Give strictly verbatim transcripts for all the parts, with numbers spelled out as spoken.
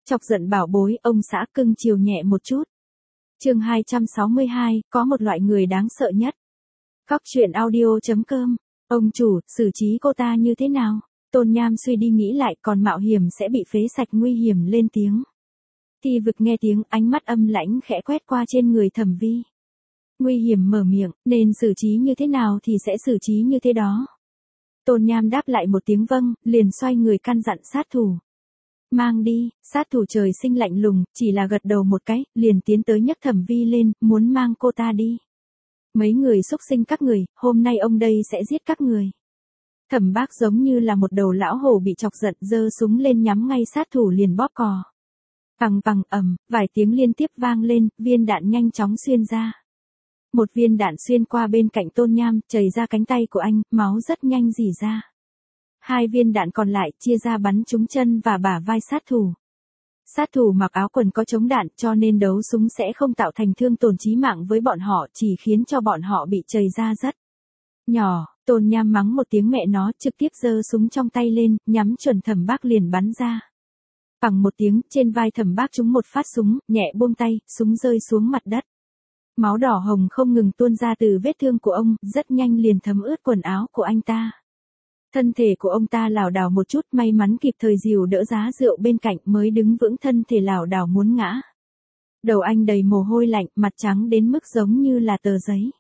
Chọc giận bảo bối, ông xã cưng chiều nhẹ một chút. Chương hai trăm sáu mươi hai, có một loại người đáng sợ nhất. Cóc truyện audio chấm com. Ông chủ, xử trí cô ta như thế nào? Tôn Nham suy đi nghĩ lại, còn mạo hiểm sẽ bị phế sạch nguy hiểm lên tiếng. Thi Vực nghe tiếng, ánh mắt âm lãnh khẽ quét qua trên người Thẩm Vi. Nguy hiểm mở miệng, nên xử trí như thế nào thì sẽ xử trí như thế đó. Tôn Nham đáp lại một tiếng vâng, liền xoay người căn dặn sát thủ. Mang đi. Sát thủ trời sinh lạnh lùng, chỉ là gật đầu một cái, liền tiến tới nhấc Thẩm Vi lên, muốn mang cô ta đi. Mấy người xúc sinh các người, hôm nay ông đây sẽ giết các người. Thẩm Bác giống như là một đầu lão hổ bị chọc giận, giơ súng lên nhắm ngay sát thủ liền bóp cò. Pằng pằng ầm, vài tiếng liên tiếp vang lên, viên đạn nhanh chóng xuyên ra. Một viên đạn xuyên qua bên cạnh Tôn Nham, chảy ra cánh tay của anh, máu rất nhanh rỉ ra. Hai viên đạn còn lại chia ra bắn trúng chân và bả vai sát thủ. Sát thủ mặc áo quần có chống đạn, cho nên đấu súng sẽ không tạo thành thương tổn chí mạng với bọn họ, chỉ khiến cho bọn họ bị chảy ra rất nhỏ. Tôn Nham mắng một tiếng mẹ nó, trực tiếp giơ súng trong tay lên, nhắm chuẩn Thẩm Bác liền bắn ra. Bằng một tiếng, trên vai Thẩm Bác trúng một phát súng, nhẹ buông tay, súng rơi xuống mặt đất. Máu đỏ hồng không ngừng tuôn ra từ vết thương của ông, rất nhanh liền thấm ướt quần áo của anh ta. Thân thể của ông ta lảo đảo một chút, may mắn kịp thời dìu đỡ giá rượu bên cạnh mới đứng vững, thân thể lảo đảo muốn ngã. Đầu anh đầy mồ hôi lạnh, mặt trắng đến mức giống như là tờ giấy.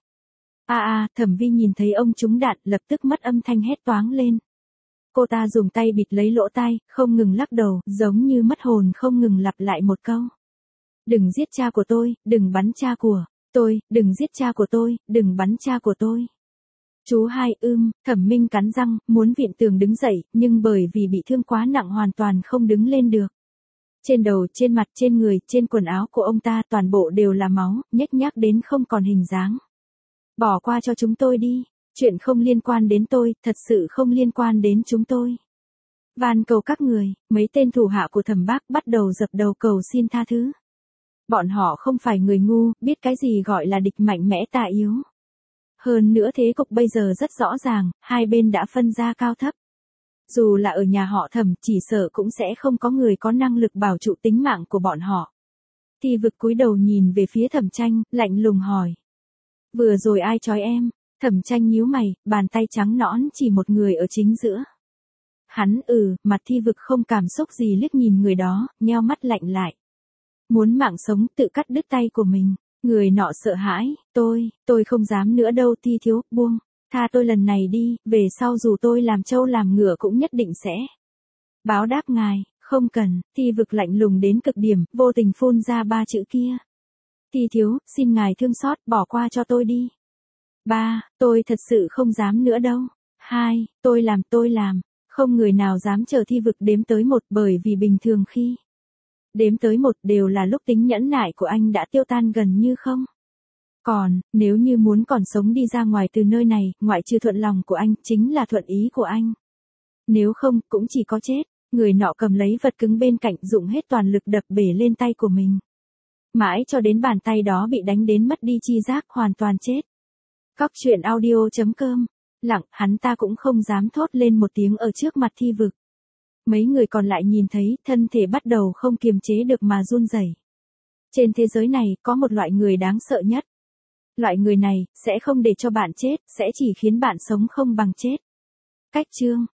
A a, Thẩm Vi nhìn thấy ông trúng đạn, lập tức mất âm thanh hét toáng lên. Cô ta dùng tay bịt lấy lỗ tai, không ngừng lắc đầu, giống như mất hồn, không ngừng lặp lại một câu. Đừng giết cha của tôi, đừng bắn cha của tôi, đừng giết cha của tôi, đừng bắn cha của tôi. Chú hai ưm, Thẩm Minh cắn răng, muốn viện tường đứng dậy, nhưng bởi vì bị thương quá nặng hoàn toàn không đứng lên được. Trên đầu, trên mặt, trên người, trên quần áo của ông ta toàn bộ đều là máu, nhếch nhác đến không còn hình dáng. Bỏ qua cho chúng tôi đi, chuyện không liên quan đến tôi, thật sự không liên quan đến chúng tôi. Van cầu các người, mấy tên thủ hạ của Thẩm Bác bắt đầu dập đầu cầu xin tha thứ. Bọn họ không phải người ngu, biết cái gì gọi là địch mạnh mẽ ta yếu. Hơn nữa thế cục bây giờ rất rõ ràng, hai bên đã phân ra cao thấp. Dù là ở nhà họ Thẩm, chỉ sợ cũng sẽ không có người có năng lực bảo trụ tính mạng của bọn họ. Thi Vực cúi đầu nhìn về phía Thẩm Tranh, lạnh lùng hỏi. Vừa rồi ai trói em? Thẩm Tranh nhíu mày, bàn tay trắng nõn chỉ một người ở chính giữa. Hắn ừ, mặt Thi Vực không cảm xúc gì liếc nhìn người đó, nheo mắt lạnh lại. Muốn mạng sống tự cắt đứt tay của mình. Người nọ sợ hãi, tôi, tôi không dám nữa đâu Thi thiếu, buông, tha tôi lần này đi, về sau dù tôi làm trâu làm ngựa cũng nhất định sẽ báo đáp ngài, không cần. Thi Vực lạnh lùng đến cực điểm, vô tình phun ra ba chữ kia. Thi thiếu, xin ngài thương xót, bỏ qua cho tôi đi. Ba, tôi thật sự không dám nữa đâu. Hai, tôi làm, tôi làm, không người nào dám chờ Thi Vực đếm tới một, bởi vì bình thường khi đếm tới một đều là lúc tính nhẫn nại của anh đã tiêu tan gần như không. Còn, nếu như muốn còn sống đi ra ngoài từ nơi này, ngoại trừ thuận lòng của anh, chính là thuận ý của anh. Nếu không, cũng chỉ có chết. Người nọ cầm lấy vật cứng bên cạnh, dụng hết toàn lực đập bể lên tay của mình. Mãi cho đến bàn tay đó bị đánh đến mất đi chi giác, hoàn toàn chết. Cóc truyện audio chấm com. Lặng, hắn ta cũng không dám thốt lên một tiếng ở trước mặt Thi Vực. Mấy người còn lại nhìn thấy, thân thể bắt đầu không kiềm chế được mà run rẩy. Trên thế giới này, có một loại người đáng sợ nhất. Loại người này, sẽ không để cho bạn chết, sẽ chỉ khiến bạn sống không bằng chết. Cách chương.